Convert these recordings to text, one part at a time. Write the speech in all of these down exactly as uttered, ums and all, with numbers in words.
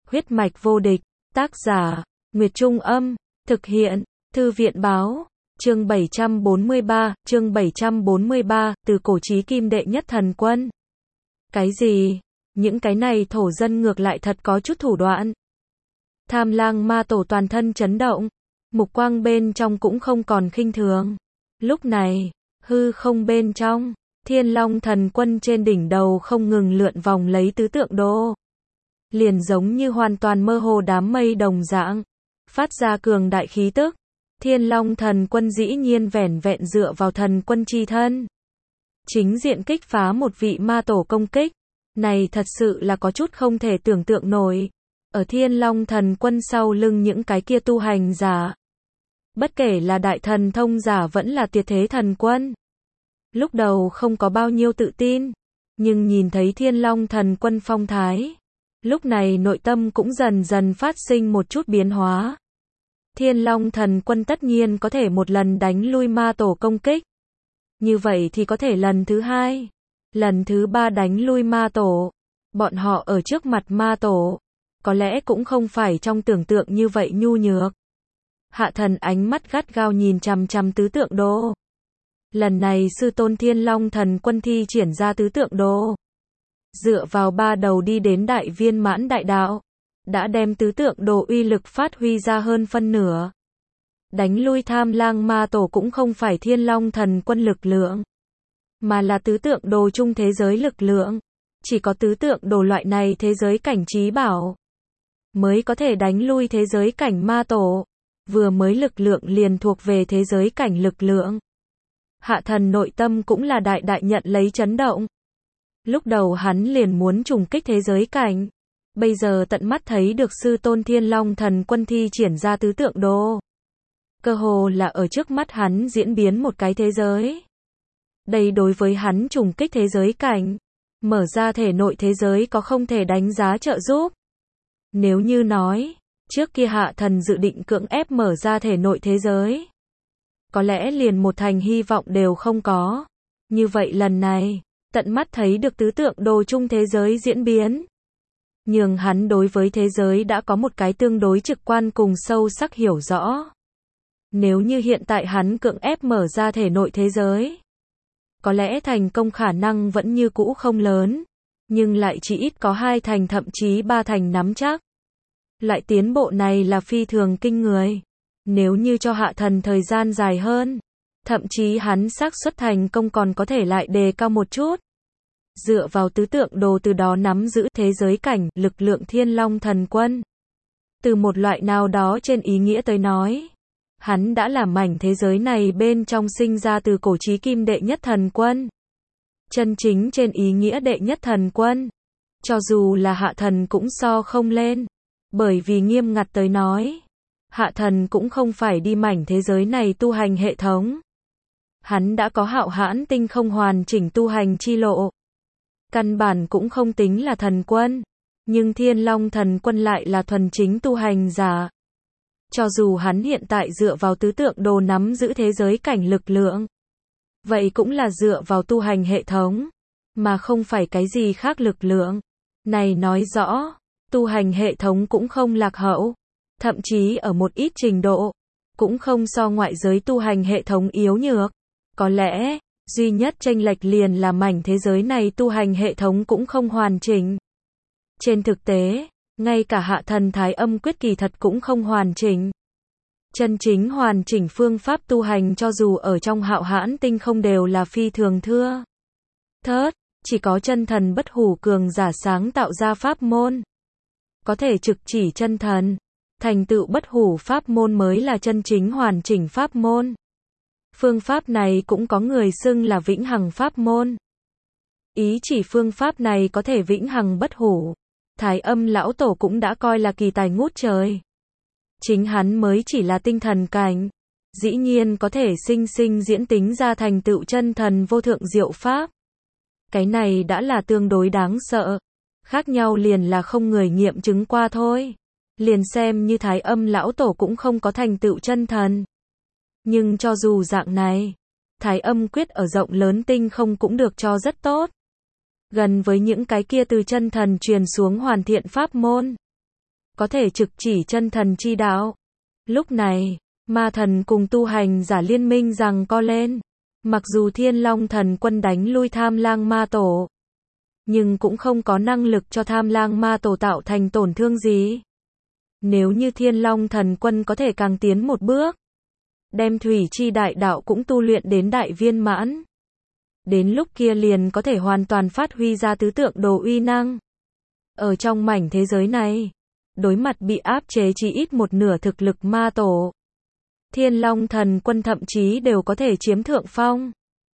Huyết mạch vô địch, tác giả, Nguyệt Trung Âm, thực hiện, Thư viện Báo, chương bảy trăm bốn mươi ba, chương bảy trăm bốn mươi ba, từ cổ chí kim đệ nhất thần quân. Cái gì? Những cái này thổ dân ngược lại thật có chút thủ đoạn. Tham Lang ma tổ toàn thân chấn động, mục quang bên trong cũng không còn khinh thường. Lúc này, hư không bên trong, Thiên Long thần quân trên đỉnh đầu không ngừng lượn vòng lấy tứ tượng đô. Liền giống như hoàn toàn mơ hồ đám mây đồng dạng, phát ra cường đại khí tức. Thiên Long thần quân dĩ nhiên vẻn vẹn dựa vào thần quân chi thân, chính diện kích phá một vị ma tổ công kích. Này thật sự là có chút không thể tưởng tượng nổi. Ở Thiên Long thần quân sau lưng những cái kia tu hành giả, bất kể là đại thần thông giả vẫn là tuyệt thế thần quân, lúc đầu không có bao nhiêu tự tin, nhưng nhìn thấy Thiên Long thần quân phong thái, lúc này nội tâm cũng dần dần phát sinh một chút biến hóa. Thiên Long thần quân tất nhiên có thể một lần đánh lui ma tổ công kích. Như vậy thì có thể lần thứ hai, lần thứ ba đánh lui ma tổ. Bọn họ ở trước mặt ma tổ, có lẽ cũng không phải trong tưởng tượng như vậy nhu nhược. Hạ thần ánh mắt gắt gao nhìn chằm chằm tứ tượng đô. Lần này sư tôn Thiên Long thần quân thi triển ra tứ tượng đô, dựa vào ba đầu đi đến đại viên mãn đại đạo, đã đem tứ tượng đồ uy lực phát huy ra hơn phân nửa. Đánh lui Tham Lang ma tổ cũng không phải Thiên Long thần quân lực lượng, mà là tứ tượng đồ chung thế giới lực lượng. Chỉ có tứ tượng đồ loại này thế giới cảnh trí bảo, mới có thể đánh lui thế giới cảnh ma tổ. Vừa mới lực lượng liền thuộc về thế giới cảnh lực lượng. Hạ thần nội tâm cũng là đại đại nhận lấy chấn động. Lúc đầu hắn liền muốn trùng kích thế giới cảnh, bây giờ tận mắt thấy được sư tôn Thiên Long thần quân thi triển ra tứ tượng đồ, cơ hồ là ở trước mắt hắn diễn biến một cái thế giới. Đây đối với hắn trùng kích thế giới cảnh, mở ra thể nội thế giới có không thể đánh giá trợ giúp. Nếu như nói, trước kia hạ thần dự định cưỡng ép mở ra thể nội thế giới, có lẽ liền một thành hy vọng đều không có. Như vậy lần này, tận mắt thấy được tứ tượng đồ chung thế giới diễn biến, nhường hắn đối với thế giới đã có một cái tương đối trực quan cùng sâu sắc hiểu rõ. Nếu như hiện tại hắn cưỡng ép mở ra thể nội thế giới, có lẽ thành công khả năng vẫn như cũ không lớn, nhưng lại chỉ ít có hai thành thậm chí ba thành nắm chắc. Loại tiến bộ này là phi thường kinh người. Nếu như cho hạ thần thời gian dài hơn, thậm chí hắn xác suất thành công còn có thể lại đề cao một chút. Dựa vào tứ tượng đồ từ đó nắm giữ thế giới cảnh, lực lượng Thiên Long thần quân. Từ một loại nào đó trên ý nghĩa tới nói, hắn đã làm mảnh thế giới này bên trong sinh ra từ cổ chí kim đệ nhất thần quân. Chân chính trên ý nghĩa đệ nhất thần quân. Cho dù là hạ thần cũng so không lên. Bởi vì nghiêm ngặt tới nói, hạ thần cũng không phải đi mảnh thế giới này tu hành hệ thống. Hắn đã có hạo hãn tinh không hoàn chỉnh tu hành chi lộ. Căn bản cũng không tính là thần quân. Nhưng Thiên Long thần quân lại là thuần chính tu hành giả. Cho dù hắn hiện tại dựa vào tứ tượng đồ nắm giữ thế giới cảnh lực lượng, vậy cũng là dựa vào tu hành hệ thống, mà không phải cái gì khác lực lượng. Này nói rõ, tu hành hệ thống cũng không lạc hậu, thậm chí ở một ít trình độ, cũng không so ngoại giới tu hành hệ thống yếu nhược. Có lẽ, duy nhất chênh lệch liền là mảnh thế giới này tu hành hệ thống cũng không hoàn chỉnh. Trên thực tế, ngay cả hạ thần thái âm quyết kỳ thật cũng không hoàn chỉnh. Chân chính hoàn chỉnh phương pháp tu hành cho dù ở trong hạo hãn tinh không đều là phi thường thưa thớt, chỉ có chân thần bất hủ cường giả sáng tạo ra pháp môn, có thể trực chỉ chân thần, thành tựu bất hủ pháp môn mới là chân chính hoàn chỉnh pháp môn. Phương pháp này cũng có người xưng là vĩnh hằng pháp môn. Ý chỉ phương pháp này có thể vĩnh hằng bất hủ. Thái âm lão tổ cũng đã coi là kỳ tài ngút trời. Chính hắn mới chỉ là tinh thần cảnh, dĩ nhiên có thể sinh sinh diễn tính ra thành tựu chân thần vô thượng diệu pháp. Cái này đã là tương đối đáng sợ. Khác nhau liền là không người nghiệm chứng qua thôi. Liền xem như Thái âm lão tổ cũng không có thành tựu chân thần. Nhưng cho dù dạng này, Thái âm quyết ở rộng lớn tinh không cũng được cho rất tốt. Gần với những cái kia từ chân thần truyền xuống hoàn thiện pháp môn. có thể trực chỉ chân thần chi đạo. Lúc này, ma thần cùng tu hành giả liên minh rằng co lên. Mặc dù Thiên Long Thần Quân đánh lui Tham Lang Ma Tổ, nhưng cũng không có năng lực cho Tham Lang Ma Tổ tạo thành tổn thương gì. Nếu như Thiên Long Thần Quân có thể càng tiến một bước, đem Thủy Chi Đại Đạo cũng tu luyện đến đại viên mãn, đến lúc kia liền có thể hoàn toàn phát huy ra tứ tượng đồ uy năng. Ở trong mảnh thế giới này, đối mặt bị áp chế chỉ ít một nửa thực lực ma tổ, Thiên Long Thần Quân thậm chí đều có thể chiếm thượng phong.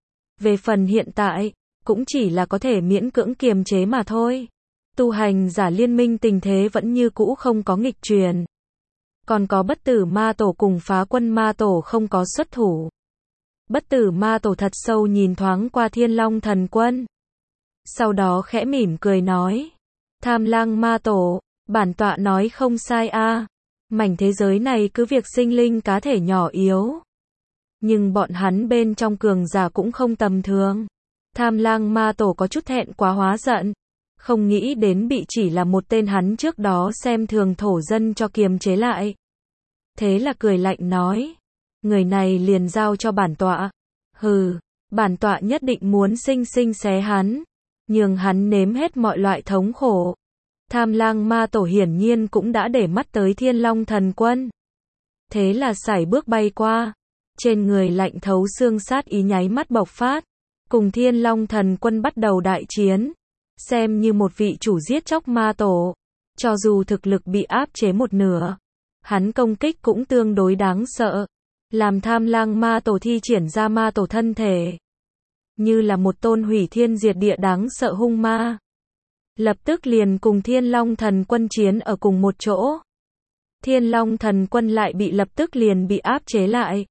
Về phần hiện tại, cũng chỉ là có thể miễn cưỡng kiềm chế mà thôi. Tu hành giả liên minh tình thế vẫn như cũ không có nghịch truyền. Còn có bất tử ma tổ cùng phá quân ma tổ không có xuất thủ. Bất tử ma tổ thật sâu nhìn thoáng qua Thiên Long Thần Quân. Sau đó khẽ mỉm cười nói. Tham Lang ma tổ, bản tọa nói không sai a. Mảnh thế giới này cứ việc sinh linh cá thể nhỏ yếu, nhưng bọn hắn bên trong cường giả cũng không tầm thường. Tham Lang ma tổ có chút thẹn quá hóa giận, không nghĩ đến bị chỉ là một tên hắn trước đó xem thường thổ dân cho kiềm chế lại. Thế là cười lạnh nói, người này liền giao cho bản tọa. Hừ, bản tọa nhất định muốn sinh sinh xé hắn, nhường hắn nếm hết mọi loại thống khổ. Tham Lang ma tổ hiển nhiên cũng đã để mắt tới Thiên Long Thần Quân. Thế là sải bước bay qua, trên người lạnh thấu xương sát ý nháy mắt bộc phát, cùng Thiên Long Thần Quân bắt đầu đại chiến, xem như một vị chủ giết chóc ma tổ. Cho dù thực lực bị áp chế một nửa, hắn công kích cũng tương đối đáng sợ, làm Tham Lang ma tổ thi triển ra ma tổ thân thể, như là một tôn hủy thiên diệt địa đáng sợ hung ma. Lập tức liền cùng Thiên Long Thần Quân chiến ở cùng một chỗ. Thiên Long Thần Quân lại bị lập tức liền bị áp chế lại.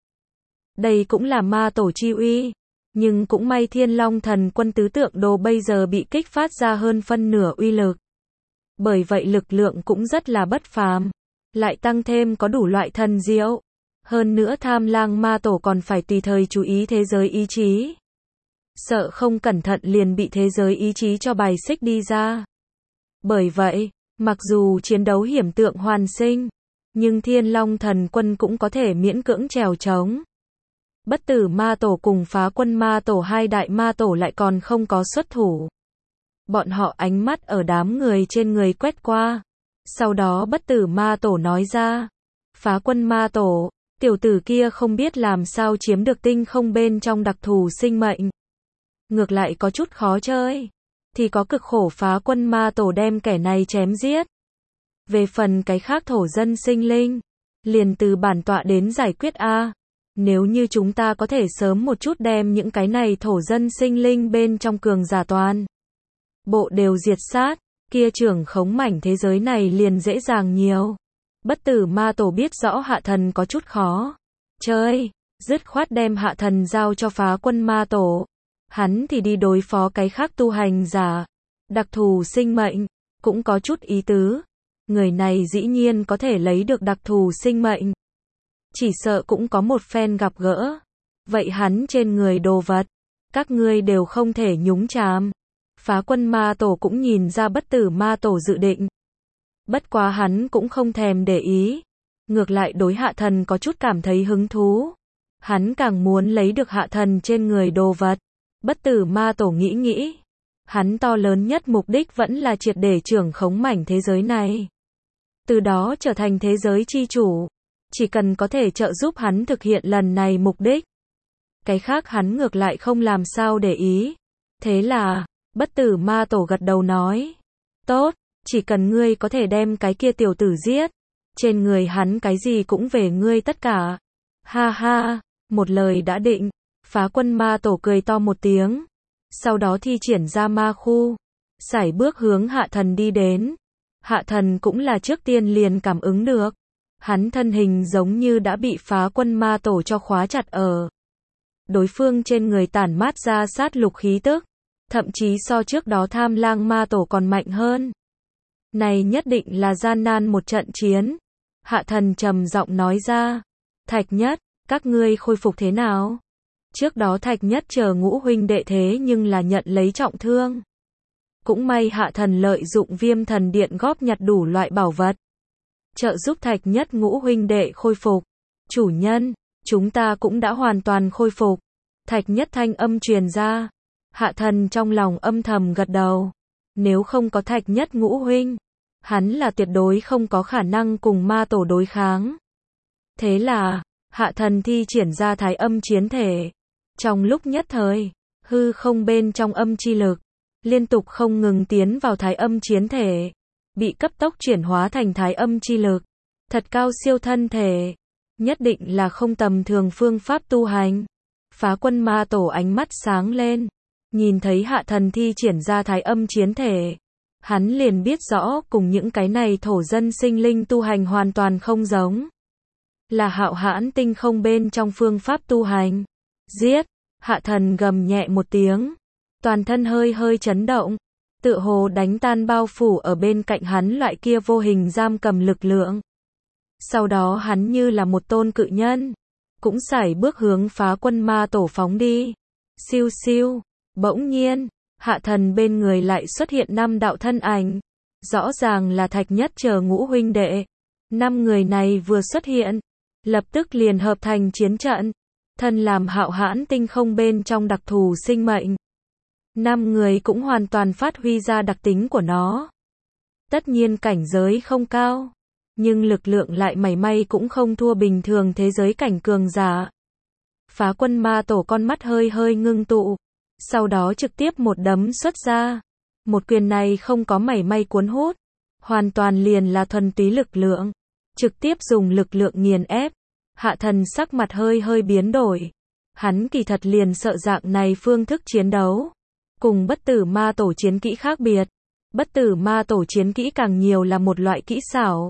Đây cũng là ma tổ chi uy, nhưng cũng may Thiên Long Thần Quân tứ tượng đồ bây giờ bị kích phát ra hơn phân nửa uy lực. Bởi vậy lực lượng cũng rất là bất phàm, lại tăng thêm có đủ loại thần diệu. Hơn nữa Tham Lang ma tổ còn phải tùy thời chú ý thế giới ý chí. Sợ không cẩn thận liền bị thế giới ý chí cho bài xích đi ra. Bởi vậy, mặc dù chiến đấu hiểm tượng hoàn sinh, nhưng Thiên Long Thần Quân cũng có thể miễn cưỡng trèo trống. Bất tử ma tổ cùng phá quân ma tổ hai đại ma tổ lại còn không có xuất thủ. Bọn họ ánh mắt ở đám người trên người quét qua. Sau đó bất tử ma tổ nói ra. Phá quân ma tổ, tiểu tử kia không biết làm sao chiếm được tinh không bên trong đặc thù sinh mệnh. Ngược lại có chút khó chơi. Thì có cực khổ phá quân ma tổ đem kẻ này chém giết. Về phần cái khác thổ dân sinh linh, liền từ bản tọa đến giải quyết a. Nếu như chúng ta có thể sớm một chút đem những cái này thổ dân sinh linh bên trong cường giả toàn bộ đều diệt sát, kia trưởng khống mảnh thế giới này liền dễ dàng nhiều. Bất tử ma tổ biết rõ hạ thần có chút khó chơi, dứt khoát đem hạ thần giao cho phá quân ma tổ. Hắn thì đi đối phó cái khác tu hành giả. Đặc thù sinh mệnh, cũng có chút ý tứ. Người này dĩ nhiên có thể lấy được đặc thù sinh mệnh. Chỉ sợ cũng có một phen gặp gỡ. Vậy hắn trên người đồ vật, các ngươi đều không thể nhúng chàm. Phá quân ma tổ cũng nhìn ra bất tử ma tổ dự định. Bất quá hắn cũng không thèm để ý. Ngược lại đối hạ thần có chút cảm thấy hứng thú. Hắn càng muốn lấy được hạ thần trên người đồ vật. Bất tử ma tổ nghĩ nghĩ. Hắn to lớn nhất mục đích vẫn là triệt để trưởng khống mảnh thế giới này. Từ đó trở thành thế giới chi chủ. Chỉ cần có thể trợ giúp hắn thực hiện lần này mục đích. Cái khác hắn ngược lại không làm sao để ý. Thế là, bất tử ma tổ gật đầu nói. Tốt, chỉ cần ngươi có thể đem cái kia tiểu tử giết. Trên người hắn cái gì cũng về ngươi tất cả. Ha ha, một lời đã định. Phá quân ma tổ cười to một tiếng. Sau đó thi triển ra ma khu. Sải bước hướng hạ thần đi đến. Hạ thần cũng là trước tiên liền cảm ứng được. Hắn thân hình giống như đã bị phá quân ma tổ cho khóa chặt ở. Đối phương trên người tản mát ra sát lục khí tức. Thậm chí so trước đó Tham Lang ma tổ còn mạnh hơn. Này nhất định là gian nan một trận chiến. Hạ thần trầm giọng nói ra. Thạch Nhất, các ngươi khôi phục thế nào? Trước đó Thạch Nhất chờ ngũ huynh đệ thế nhưng là nhận lấy trọng thương. Cũng may hạ thần lợi dụng viêm thần điện góp nhặt đủ loại bảo vật. trợ giúp Thạch Nhất Ngũ huynh đệ khôi phục. Chủ nhân, chúng ta cũng đã hoàn toàn khôi phục. Thạch Nhất thanh âm truyền ra. Hạ Thần trong lòng âm thầm gật đầu. Nếu không có Thạch Nhất Ngũ huynh, hắn là tuyệt đối không có khả năng cùng ma tổ đối kháng. Thế là, Hạ Thần thi triển ra thái âm chiến thể. Trong lúc nhất thời, hư không bên trong âm chi lực, liên tục không ngừng tiến vào thái âm chiến thể, bị cấp tốc chuyển hóa thành thái âm chi lực. Thật cao siêu thân thể, nhất định là không tầm thường phương pháp tu hành. Phá Quân ma tổ ánh mắt sáng lên, nhìn thấy Hạ Thần thi triển ra thái âm chiến thể, hắn liền biết rõ cùng những cái này thổ dân sinh linh tu hành hoàn toàn không giống. Là hạo hãn tinh không bên trong phương pháp tu hành. Giết! Hạ Thần gầm nhẹ một tiếng, toàn thân hơi hơi chấn động, tựa hồ đánh tan bao phủ ở bên cạnh hắn loại kia vô hình giam cầm lực lượng. Sau đó hắn như là một tôn cự nhân, cũng sải bước hướng Phá Quân ma tổ phóng đi. Siêu siêu, bỗng nhiên, Hạ Thần bên người lại xuất hiện năm đạo thân ảnh, rõ ràng là Thạch Nhất chờ Ngũ huynh đệ. Năm người này vừa xuất hiện, lập tức liền hợp thành chiến trận, thân làm hạo hãn tinh không bên trong đặc thù sinh mệnh. Năm người cũng hoàn toàn phát huy ra đặc tính của nó. Tất nhiên cảnh giới không cao, nhưng lực lượng lại mảy may cũng không thua bình thường thế giới cảnh cường giả. Phá Quân ma tổ con mắt hơi hơi ngưng tụ, sau đó trực tiếp một đấm xuất ra. Một quyền này không có mảy may cuốn hút, hoàn toàn liền là thuần túy lực lượng, trực tiếp dùng lực lượng nghiền ép. Hạ Thần sắc mặt hơi hơi biến đổi. Hắn kỳ thật liền sợ dạng này phương thức chiến đấu. Cùng bất tử ma tổ chiến kỹ khác biệt. Bất tử ma tổ chiến kỹ càng nhiều là một loại kỹ xảo.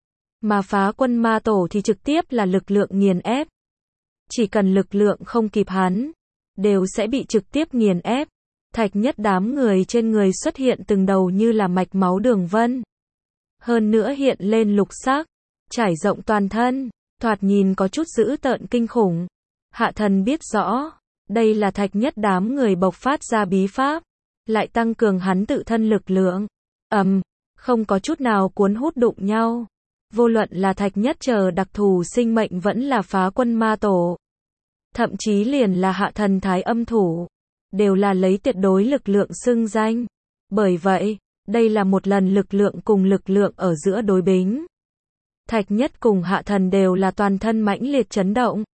Mà Phá Quân ma tổ thì trực tiếp là lực lượng nghiền ép. Chỉ cần lực lượng không kịp hắn, đều sẽ bị trực tiếp nghiền ép. Thạch Nhất đám người trên người xuất hiện từng đầu như là mạch máu đường vân. Hơn nữa hiện lên lục sắc, trải rộng toàn thân, thoạt nhìn có chút dữ tợn kinh khủng. Hạ Thần biết rõ, đây là Thạch Nhất đám người bộc phát ra bí pháp, lại tăng cường hắn tự thân lực lượng. Ầm, um, không có chút nào cuốn hút đụng nhau. Vô luận là Thạch Nhất chờ đặc thù sinh mệnh vẫn là Phá Quân ma tổ, thậm chí liền là Hạ Thần thái âm thủ, đều là lấy tuyệt đối lực lượng xưng danh. Bởi vậy, đây là một lần lực lượng cùng lực lượng ở giữa đối bính. Thạch Nhất cùng Hạ Thần đều là toàn thân mãnh liệt chấn động.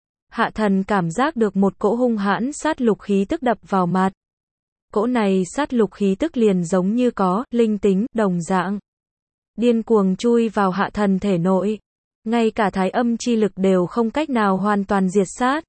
Hạ Thần cảm giác được một cỗ hung hãn sát lục khí tức đập vào mặt. Cỗ này sát lục khí tức liền giống như có linh tính đồng dạng, điên cuồng chui vào Hạ Thần thể nội. Ngay cả thái âm chi lực đều không cách nào hoàn toàn diệt sát.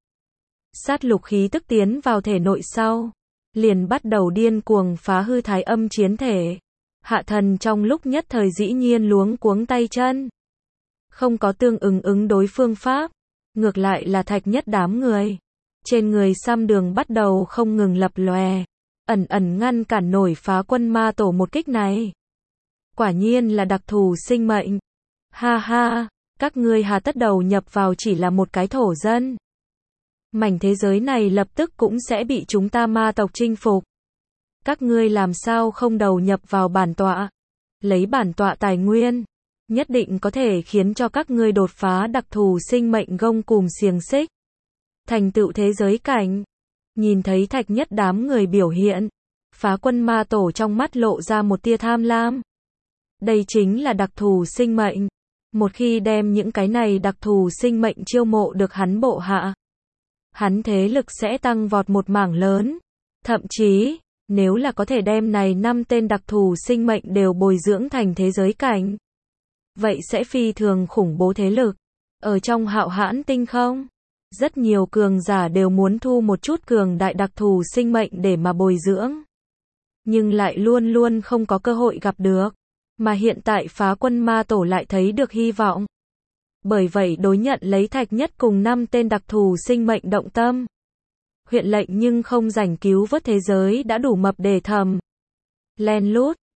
Sát lục khí tức tiến vào thể nội sau, liền bắt đầu điên cuồng phá hư thái âm chiến thể. Hạ Thần trong lúc nhất thời dĩ nhiên luống cuống tay chân. Không có tương ứng ứng đối phương pháp, ngược lại là Thạch Nhất đám người. Trên người xăm đường bắt đầu không ngừng lập lòe, ẩn ẩn ngăn cản nổi Phá Quân ma tổ một kích này. Quả nhiên là đặc thù sinh mệnh. Ha ha, các ngươi hà tất đầu nhập vào chỉ là một cái thổ dân. Mảnh thế giới này lập tức cũng sẽ bị chúng ta ma tộc chinh phục. Các ngươi làm sao không đầu nhập vào bản tọa, lấy bản tọa tài nguyên, nhất định có thể khiến cho các ngươi đột phá đặc thù sinh mệnh gông cùm xiềng xích, thành tựu thế giới cảnh. Nhìn thấy Thạch Nhất đám người biểu hiện, Phá Quân ma tổ trong mắt lộ ra một tia tham lam. Đây chính là đặc thù sinh mệnh. Một khi đem những cái này đặc thù sinh mệnh chiêu mộ được hắn bộ hạ, hắn thế lực sẽ tăng vọt một mảng lớn. Thậm chí, nếu là có thể đem này năm tên đặc thù sinh mệnh đều bồi dưỡng thành thế giới cảnh, vậy sẽ phi thường khủng bố thế lực. Ở trong hạo hãn tinh không, rất nhiều cường giả đều muốn thu một chút cường đại đặc thù sinh mệnh để mà bồi dưỡng, nhưng lại luôn luôn không có cơ hội gặp được. Mà hiện tại Phá Quân ma tổ lại thấy được hy vọng. Bởi vậy đối nhận lấy Thạch Nhất cùng năm tên đặc thù sinh mệnh động tâm. Huyện lệnh nhưng không rảnh cứu vớt thế giới đã đủ mập để thầm. Len lút,